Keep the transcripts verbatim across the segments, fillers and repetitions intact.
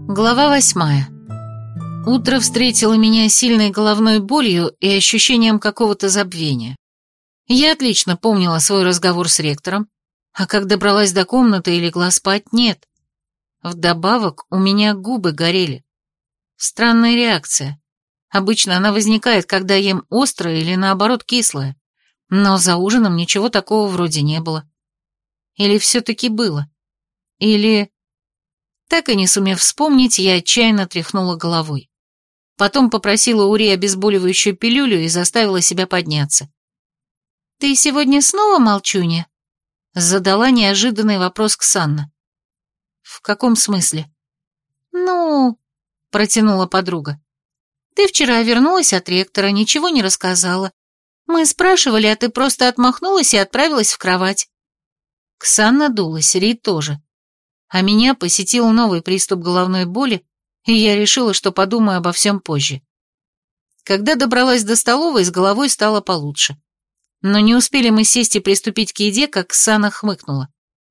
Глава восьмая. Утро встретило меня сильной головной болью и ощущением какого-то забвения. Я отлично помнила свой разговор с ректором, а как добралась до комнаты и легла спать, нет. Вдобавок у меня губы горели. Странная реакция. Обычно она возникает, когда ем острое или наоборот кислое, но за ужином ничего такого вроде не было. Или все-таки было? Или... Так и не сумев вспомнить, я отчаянно тряхнула головой. Потом попросила у Ри обезболивающую пилюлю и заставила себя подняться. «Ты сегодня снова молчунья?» Задала неожиданный вопрос Ксанна. «В каком смысле?» «Ну...» — протянула подруга. «Ты вчера вернулась от ректора, ничего не рассказала. Мы спрашивали, а ты просто отмахнулась и отправилась в кровать». Ксанна дулась, Ри тоже. А меня посетил новый приступ головной боли, и я решила, что подумаю обо всем позже. Когда добралась до столовой, с головой стало получше. Но не успели мы сесть и приступить к еде, как Ксана хмыкнула.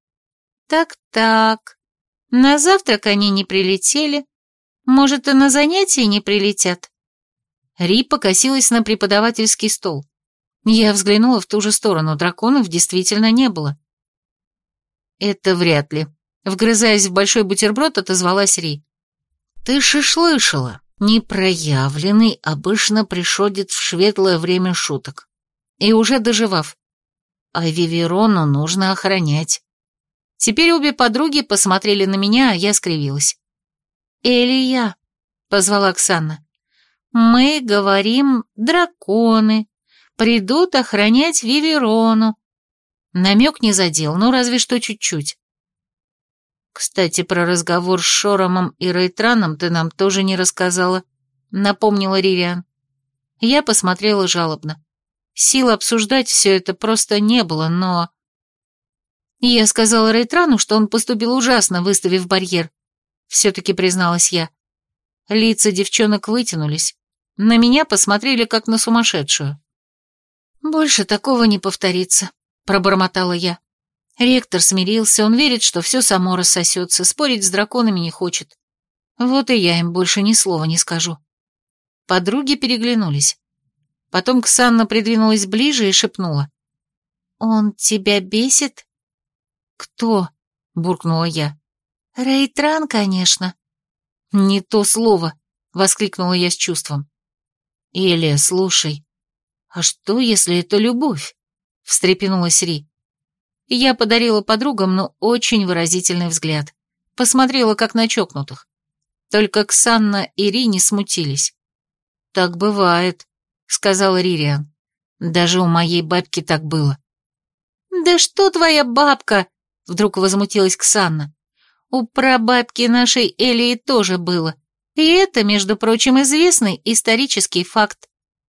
«Так-так, на завтрак они не прилетели. Может, и на занятия не прилетят?» Ри покосилась на преподавательский стол. Я взглянула в ту же сторону, драконов действительно не было. «Это вряд ли», — вгрызаясь в большой бутерброд, отозвалась Ри. «Ты шишлышала. Непроявленный обычно приходит в светлое время шуток. И уже доживав. А Виверону нужно охранять». Теперь обе подруги посмотрели на меня, а я скривилась. «Элия», — позвала Оксана, — «мы говорим драконы. Придут охранять Виверону». Намек не задел, ну разве что чуть-чуть. «Кстати, про разговор с Шоромом и Рейтраном ты нам тоже не рассказала», — напомнила Ририан. Я посмотрела жалобно. Сил обсуждать все это просто не было, но... Я сказала Рейтрану, что он поступил ужасно, выставив барьер. Все-таки призналась я. Лица девчонок вытянулись. На меня посмотрели, как на сумасшедшую. «Больше такого не повторится», — пробормотала я. Ректор смирился, он верит, что все само рассосется, спорить с драконами не хочет. Вот и я им больше ни слова не скажу. Подруги переглянулись. Потом Ксанна придвинулась ближе и шепнула. «Он тебя бесит?» «Кто?» — буркнула я. «Рейтран, конечно». «Не то слово», — воскликнула я с чувством. «Элия, слушай, а что, если это любовь?» — встрепенулась Ри. Я подарила подругам, но очень выразительный взгляд. Посмотрела, как на чокнутых. Только Ксанна и Ри не смутились. «Так бывает», — сказала Ририан. «Даже у моей бабки так было». «Да что твоя бабка?» — вдруг возмутилась Ксанна. «У прабабки нашей Элии тоже было. И это, между прочим, известный исторический факт».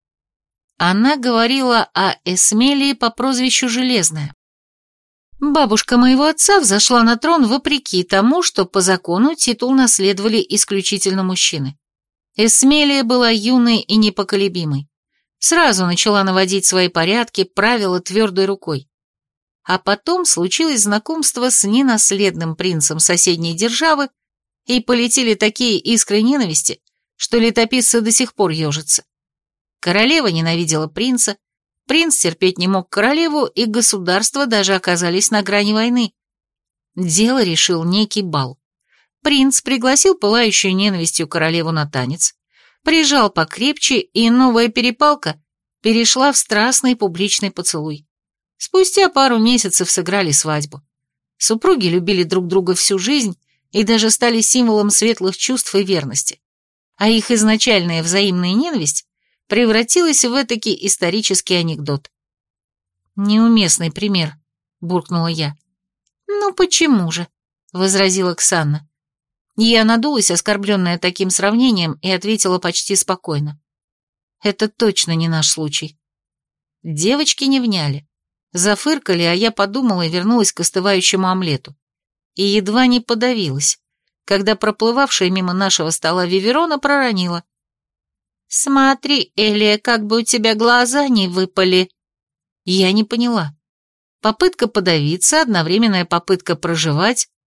Она говорила о Эсмелии по прозвищу Железная. Бабушка моего отца взошла на трон вопреки тому, что по закону титул наследовали исключительно мужчины. Эсмелия была юной и непоколебимой. Сразу начала наводить свои порядки, правила твердой рукой. А потом случилось знакомство с ненаследным принцем соседней державы, и полетели такие искры ненависти, что летописцы до сих пор ежатся. Королева ненавидела принца, принц терпеть не мог королеву, и государства даже оказались на грани войны. Дело решил некий бал. Принц пригласил пылающую ненавистью королеву на танец, прижал покрепче, и новая перепалка перешла в страстный публичный поцелуй. Спустя пару месяцев сыграли свадьбу. Супруги любили друг друга всю жизнь и даже стали символом светлых чувств и верности. А их изначальная взаимная ненависть превратилась в этакий исторический анекдот. «Неуместный пример», — буркнула я. «Ну почему же?» — возразила Ксанна. Я надулась, оскорбленная таким сравнением, и ответила почти спокойно. «Это точно не наш случай». Девочки не вняли. Зафыркали, а я подумала и вернулась к остывающему омлету. И едва не подавилась, когда проплывавшая мимо нашего стола Виверона проронила. «Смотри, Элия, как бы у тебя глаза не выпали». Я не поняла. Попытка подавиться, одновременная попытка проживать.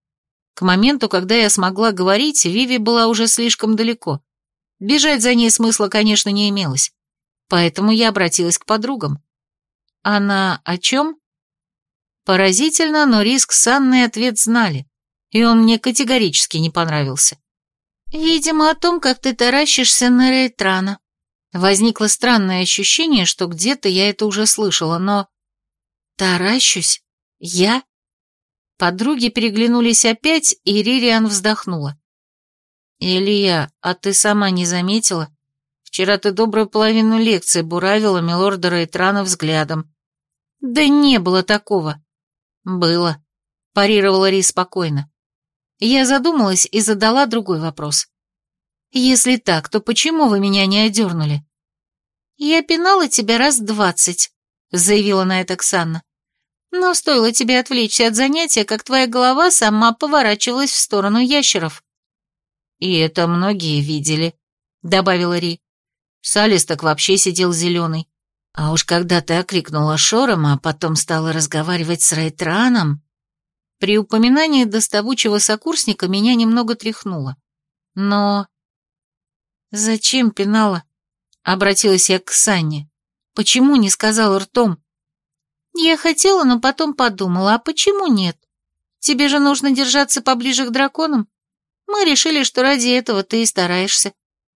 К моменту, когда я смогла говорить, Виви была уже слишком далеко. Бежать за ней смысла, конечно, не имелось. Поэтому я обратилась к подругам. Она о чем? Поразительно, но Риск с Анной ответ знали, и он мне категорически не понравился. «Видимо, о том, как ты таращишься на Рейтрана». Возникло странное ощущение, что где-то я это уже слышала, но... «Таращусь? Я?» Подруги переглянулись опять, и Ририан вздохнула. «Илья, а ты сама не заметила? Вчера ты добрую половину лекции буравила милорда Рейтрана взглядом». «Да не было такого». «Было», — парировала Ри спокойно. Я задумалась и задала другой вопрос. «Если так, то почему вы меня не одернули?» «Я пинала тебя раз двадцать», — заявила на это Ксанна. «Но стоило тебе отвлечься от занятия, как твоя голова сама поворачивалась в сторону ящеров». «И это многие видели», — добавила Ри. «Салис так вообще сидел зеленый. А уж когда ты окрикнула Шорома, а потом стала разговаривать с Рейтраном...» При упоминании доставучего сокурсника меня немного тряхнуло. Но... «Зачем пинала?» — обратилась я к Санне. «Почему не сказала ртом?» «Я хотела, но потом подумала, а почему нет? Тебе же нужно держаться поближе к драконам. Мы решили, что ради этого ты и стараешься».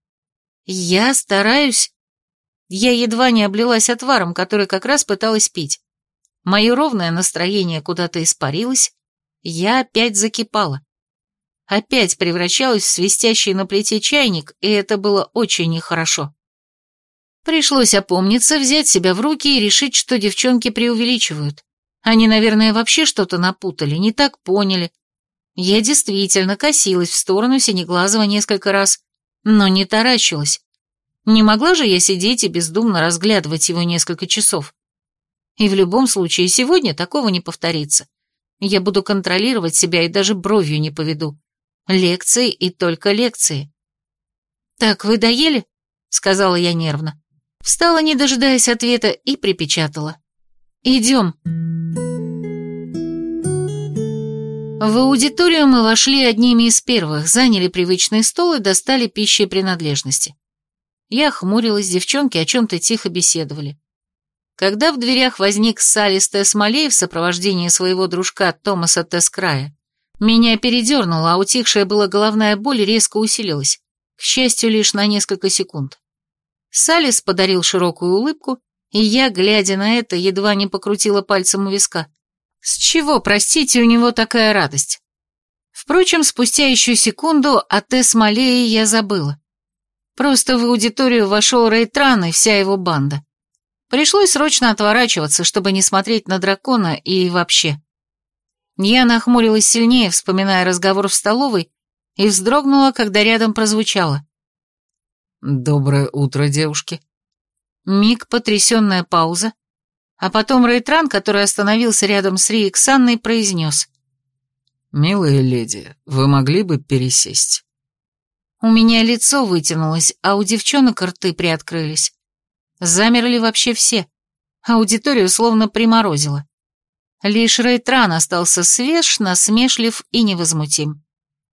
«Я стараюсь?» Я едва не облилась отваром, который как раз пыталась пить. Мое ровное настроение куда-то испарилось. Я опять закипала. Опять превращалась в свистящий на плите чайник, и это было очень нехорошо. Пришлось опомниться, взять себя в руки и решить, что девчонки преувеличивают. Они, наверное, вообще что-то напутали, не так поняли. Я действительно косилась в сторону Синеглазого несколько раз, но не таращилась. Не могла же я сидеть и бездумно разглядывать его несколько часов. И в любом случае сегодня такого не повторится. Я буду контролировать себя и даже бровью не поведу. Лекции и только лекции. «Так, вы доели?» — сказала я нервно. Встала, не дожидаясь ответа, и припечатала. «Идем». В аудиторию мы вошли одними из первых, заняли привычный стол и достали пищи и принадлежности. Я хмурилась, девчонки о чем-то тихо беседовали. Когда в дверях возник Салис Тесмалей в сопровождении своего дружка Томаса Тескрая, меня передернуло, а утихшая была головная боль резко усилилась, к счастью, лишь на несколько секунд. Салис подарил широкую улыбку, и я, глядя на это, едва не покрутила пальцем у виска. С чего, простите, у него такая радость? Впрочем, спустя еще секунду о Тесмалее я забыла. Просто в аудиторию вошел Рейтран и вся его банда. Пришлось срочно отворачиваться, чтобы не смотреть на дракона и вообще. Я нахмурилась сильнее, вспоминая разговор в столовой, и вздрогнула, когда рядом прозвучало. «Доброе утро, девушки». Миг, потрясенная пауза, а потом Рейтран, который остановился рядом с Ри и Ксанной, произнес. «Милая леди, вы могли бы пересесть?» У меня лицо вытянулось, а у девчонок рты приоткрылись. Замерли вообще все. Аудиторию словно приморозило. Лишь Рейтран остался свеж, насмешлив и невозмутим.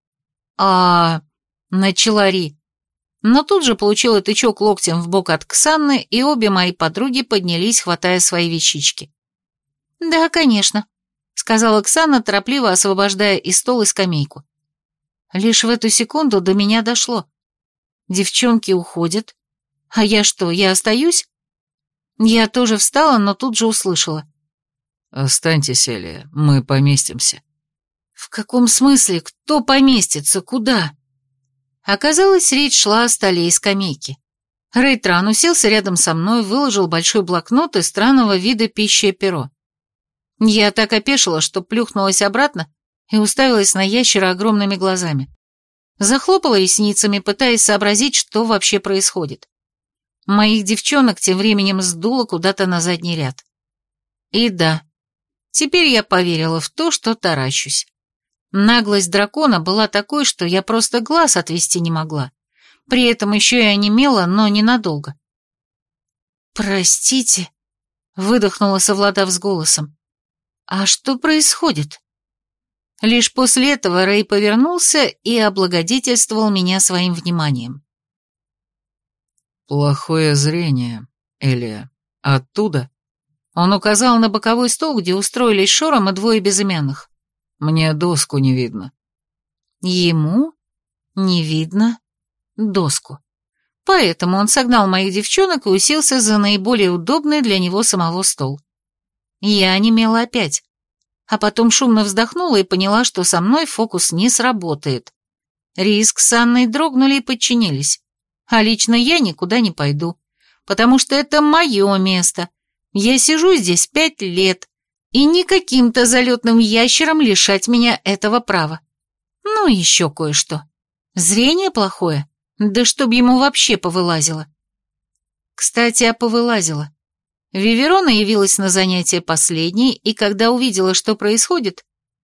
а начала Ри. Но тут же получила тычок локтем в бок от Ксанны, и обе мои подруги поднялись, хватая свои вещички. «Да, конечно», — сказала Ксанна, торопливо освобождая и стол, и скамейку. Лишь в эту секунду до меня дошло. Девчонки уходят. А я что, я остаюсь? Я тоже встала, но тут же услышала. «Останьтесь, Элия, мы поместимся». В каком смысле? Кто поместится? Куда? Оказалось, речь шла о столе и скамейке. Рейтран уселся рядом со мной, выложил большой блокнот и странного вида пищи и перо. Я так опешила, что плюхнулась обратно и уставилась на ящера огромными глазами. Захлопала ресницами, пытаясь сообразить, что вообще происходит. Моих девчонок тем временем сдуло куда-то на задний ряд. И да, теперь я поверила в то, что таращусь. Наглость дракона была такой, что я просто глаз отвести не могла. При этом еще и онемела, но ненадолго. «Простите», — выдохнула, совладав с голосом. «А что происходит?» Лишь после этого Рэй повернулся и облагодетельствовал меня своим вниманием. «Плохое зрение, Элия. Оттуда?» Он указал на боковой стол, где устроились Шором и двое безымянных. «Мне доску не видно». Ему не видно доску. Поэтому он согнал моих девчонок и уселся за наиболее удобный для него самого стол. Я онемела опять, а потом шумно вздохнула и поняла, что со мной фокус не сработает. Риск с Анной дрогнули и подчинились, а лично я никуда не пойду, потому что это мое место. Я сижу здесь пять лет, и никаким-то залетным ящером лишать меня этого права. Ну и еще кое-что. Зрение плохое, да чтоб ему вообще повылазило. Кстати, а повылазило. Виверона явилась на занятие последней, и когда увидела, что происходит...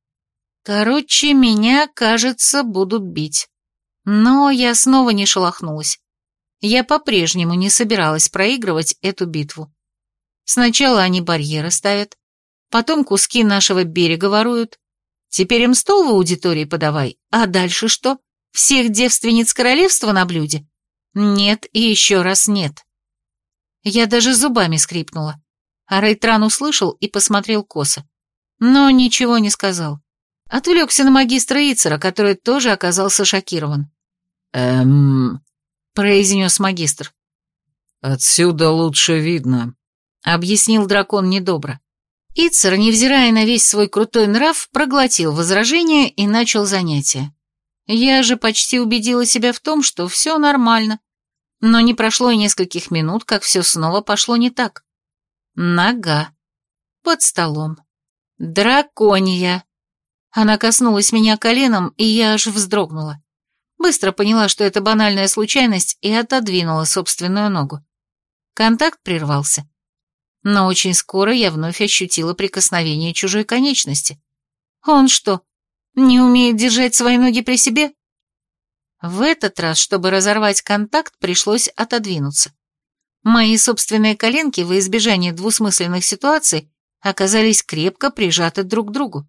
Короче, меня, кажется, будут бить. Но я снова не шелохнулась. Я по-прежнему не собиралась проигрывать эту битву. Сначала они барьеры ставят, потом куски нашего берега воруют. Теперь им стол в аудитории подавай, а дальше что? Всех девственниц королевства на блюде? Нет и еще раз нет. Я даже зубами скрипнула, а Рейтран услышал и посмотрел косо, но ничего не сказал. Отвлекся на магистра Ицера, который тоже оказался шокирован. «Эм...» — произнес магистр. «Отсюда лучше видно», — объяснил дракон недобро. Ицер, невзирая на весь свой крутой нрав, проглотил возражение и начал занятие. Я же почти убедила себя в том, что все нормально. Но не прошло и нескольких минут, как все снова пошло не так. Нога. Под столом. Драконья. Она коснулась меня коленом, и я аж вздрогнула. Быстро поняла, что это банальная случайность, и отодвинула собственную ногу. Контакт прервался. Но очень скоро я вновь ощутила прикосновение чужой конечности. Он что, не умеет держать свои ноги при себе? В этот раз, чтобы разорвать контакт, пришлось отодвинуться. Мои собственные коленки во избежание двусмысленных ситуаций оказались крепко прижаты друг к другу.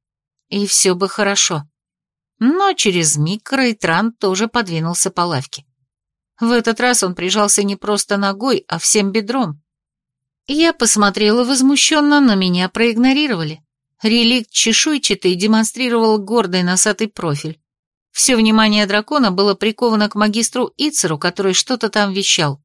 И все бы хорошо. Но через миг Рейтран тоже подвинулся по лавке. В этот раз он прижался не просто ногой, а всем бедром. Я посмотрела возмущенно, но меня проигнорировали. Реликт чешуйчатый демонстрировал гордый носатый профиль. Все внимание дракона было приковано к магистру Ицеру, который что-то там вещал.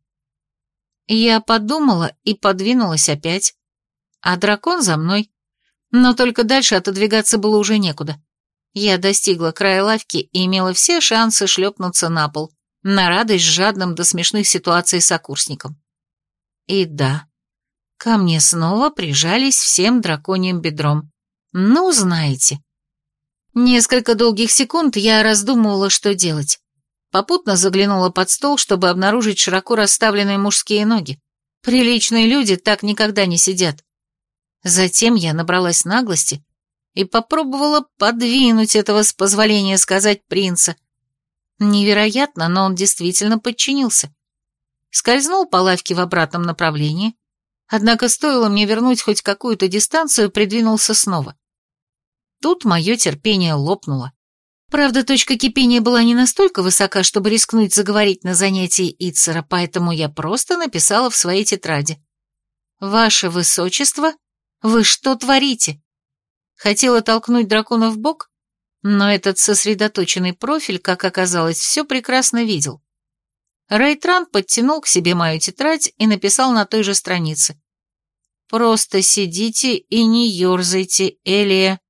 Я подумала и подвинулась опять. А дракон за мной. Но только дальше отодвигаться было уже некуда. Я достигла края лавки и имела все шансы шлепнуться на пол, на радость жадным до смешных ситуаций сокурсникам. И да, ко мне снова прижались всем драконьим бедром. Ну, знаете. Несколько долгих секунд я раздумывала, что делать. Попутно заглянула под стол, чтобы обнаружить широко расставленные мужские ноги. Приличные люди так никогда не сидят. Затем я набралась наглости и попробовала подвинуть этого, с позволения сказать, принца. Невероятно, но он действительно подчинился. Скользнул по лавке в обратном направлении, однако стоило мне вернуть хоть какую-то дистанцию, придвинулся снова. Тут мое терпение лопнуло. Правда, точка кипения была не настолько высока, чтобы рискнуть заговорить на занятии Ицера, поэтому я просто написала в своей тетради. «Ваше Высочество, вы что творите?» Хотела толкнуть дракона в бок, но этот сосредоточенный профиль, как оказалось, все прекрасно видел. Рейтран подтянул к себе мою тетрадь и написал на той же странице. «Просто сидите и не ерзайте, Элия.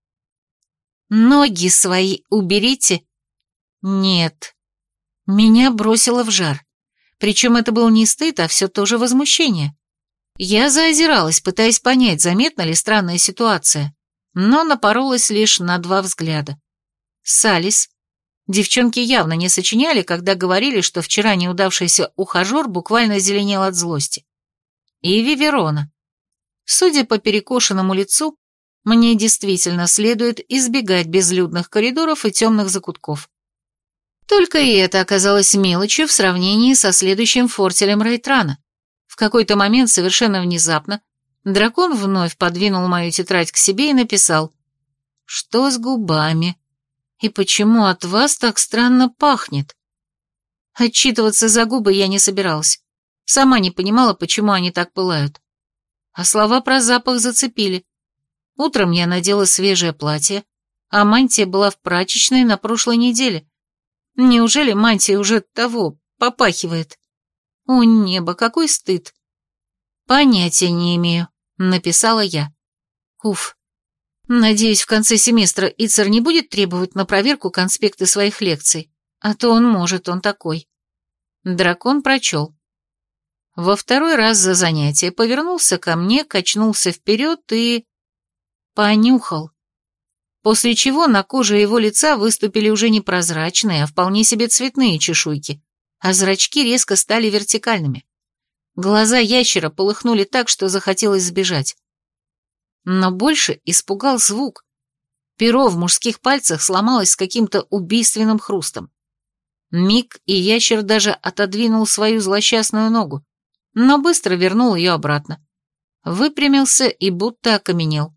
Ноги свои уберите». Нет. Меня бросило в жар. Причем это был не стыд, а все то же возмущение. Я заозиралась, пытаясь понять, заметна ли странная ситуация, но напоролась лишь на два взгляда. Салис. Девчонки явно не сочиняли, когда говорили, что вчера неудавшийся ухажер буквально зеленел от злости. И Виверона. Судя по перекошенному лицу, мне действительно следует избегать безлюдных коридоров и темных закутков. Только и это оказалось мелочью в сравнении со следующим фортелем Рейтрана. В какой-то момент, совершенно внезапно, дракон вновь подвинул мою тетрадь к себе и написал: Что с губами? И почему от вас так странно пахнет? Отчитываться за губы я не собиралась. Сама не понимала, почему они так пылают. А слова про запах зацепили. Утром я надела свежее платье, а мантия была в прачечной на прошлой неделе. Неужели мантия уже того попахивает? О, небо, какой стыд. Понятия не имею, написала я. Уф. Надеюсь, в конце семестра Ицер не будет требовать на проверку конспекты своих лекций, а то он может, он такой. Дракон прочел. Во второй раз за занятие повернулся ко мне, качнулся вперед и... понюхал. После чего на коже его лица выступили уже не прозрачные, а вполне себе цветные чешуйки, а зрачки резко стали вертикальными. Глаза ящера полыхнули так, что захотелось сбежать. Но больше испугал звук. Перо в мужских пальцах сломалось с каким-то убийственным хрустом. Миг, и ящер даже отодвинул свою злосчастную ногу, но быстро вернул ее обратно. Выпрямился и будто окаменел.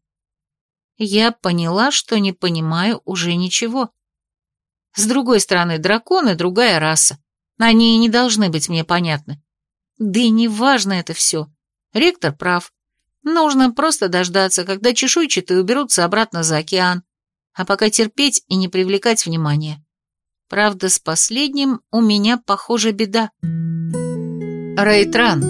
Я поняла, что не понимаю уже ничего. С другой стороны, драконы — другая раса. Они и не должны быть мне понятны. Да и не важно это все. Ректор прав. Нужно просто дождаться, когда чешуйчатые уберутся обратно за океан, а пока терпеть и не привлекать внимания. Правда, с последним у меня, похоже, беда. Рейтран.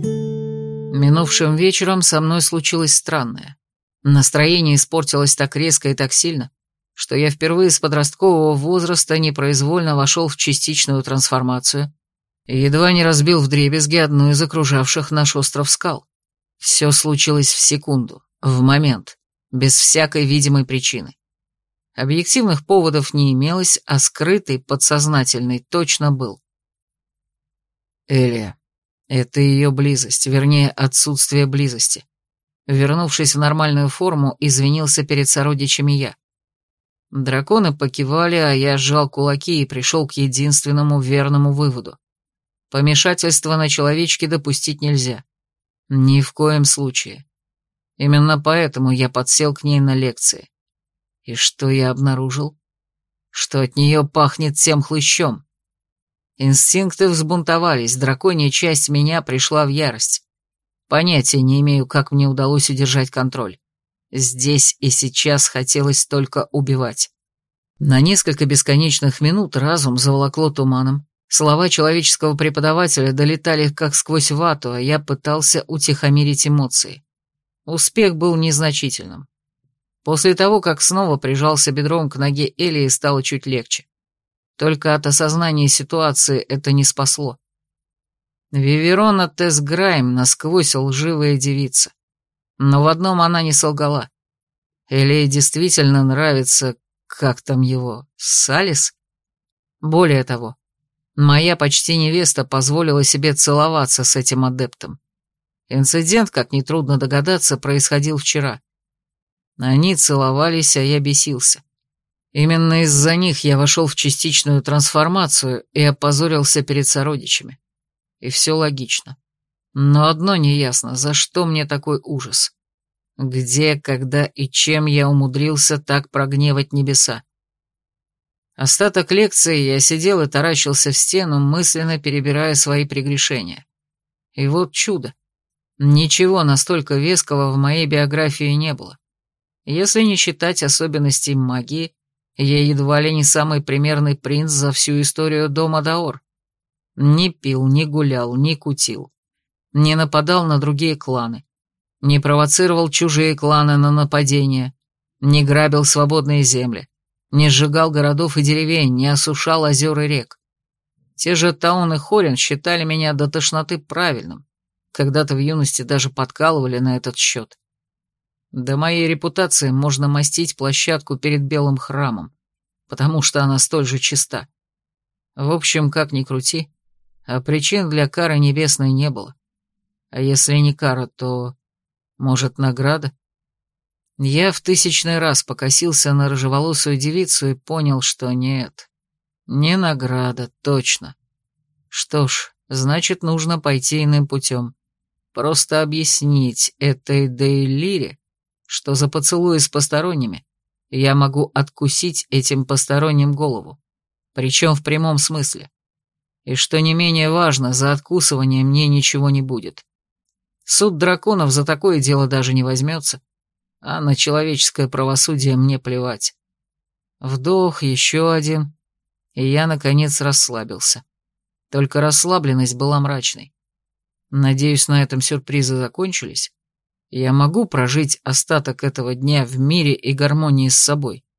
Минувшим вечером со мной случилось странное. Настроение испортилось так резко и так сильно, что я впервые с подросткового возраста непроизвольно вошел в частичную трансформацию и едва не разбил вдребезги одну из окружавших наш остров скал. Все случилось в секунду, в момент, без всякой видимой причины. Объективных поводов не имелось, а скрытый, подсознательный точно был. Элия. Это ее близость, вернее, отсутствие близости. Вернувшись в нормальную форму, извинился перед сородичами я. Драконы покивали, а я сжал кулаки и пришел к единственному верному выводу. Помешательства на человечке допустить нельзя. Ни в коем случае. Именно поэтому я подсел к ней на лекции. И что я обнаружил? Что от нее пахнет тем хлыщом. Инстинкты взбунтовались, драконья часть меня пришла в ярость. Понятия не имею, как мне удалось удержать контроль. Здесь и сейчас хотелось только убивать. На несколько бесконечных минут разум заволокло туманом. Слова человеческого преподавателя долетали как сквозь вату, а я пытался утихомирить эмоции. Успех был незначительным. После того, как снова прижался бедром к ноге Элии, стало чуть легче. Только от осознания ситуации это не спасло. Виверона Тесграйм насквозь лживая девица. Но в одном она не солгала. Элее действительно нравится, как там его, Салис? Более того, моя почти невеста позволила себе целоваться с этим адептом. Инцидент, как нетрудно догадаться, происходил вчера. Они целовались, а я бесился. Именно из-за них я вошел в частичную трансформацию и опозорился перед сородичами. И все логично. Но одно неясно, за что мне такой ужас? Где, когда и чем я умудрился так прогневать небеса? Остаток лекции я сидел и таращился в стену, мысленно перебирая свои прегрешения. И вот чудо. Ничего настолько веского в моей биографии не было. Если не считать особенностей магии, я едва ли не самый примерный принц за всю историю дома Даор. Не пил, не гулял, не кутил. Не нападал на другие кланы. Не провоцировал чужие кланы на нападения. Не грабил свободные земли. Не сжигал городов и деревень, не осушал озер и рек. Те же Таун и Хорин считали меня до тошноты правильным. Когда-то в юности даже подкалывали на этот счет. До моей репутации можно мастить площадку перед Белым храмом, потому что она столь же чиста. В общем, как ни крути, а причин для кары небесной не было. А если не кара, то, может, награда? Я в тысячный раз покосился на рыжеволосую девицу и понял, что нет, не награда, точно. Что ж, значит, нужно пойти иным путем. Просто объяснить этой Дейлире, что за поцелуи с посторонними я могу откусить этим посторонним голову, причем в прямом смысле. И что не менее важно, за откусывание мне ничего не будет. Суд драконов за такое дело даже не возьмется, а на человеческое правосудие мне плевать. Вдох, еще один, и я, наконец, расслабился. Только расслабленность была мрачной. Надеюсь, на этом сюрпризы закончились. Я могу прожить остаток этого дня в мире и гармонии с собой.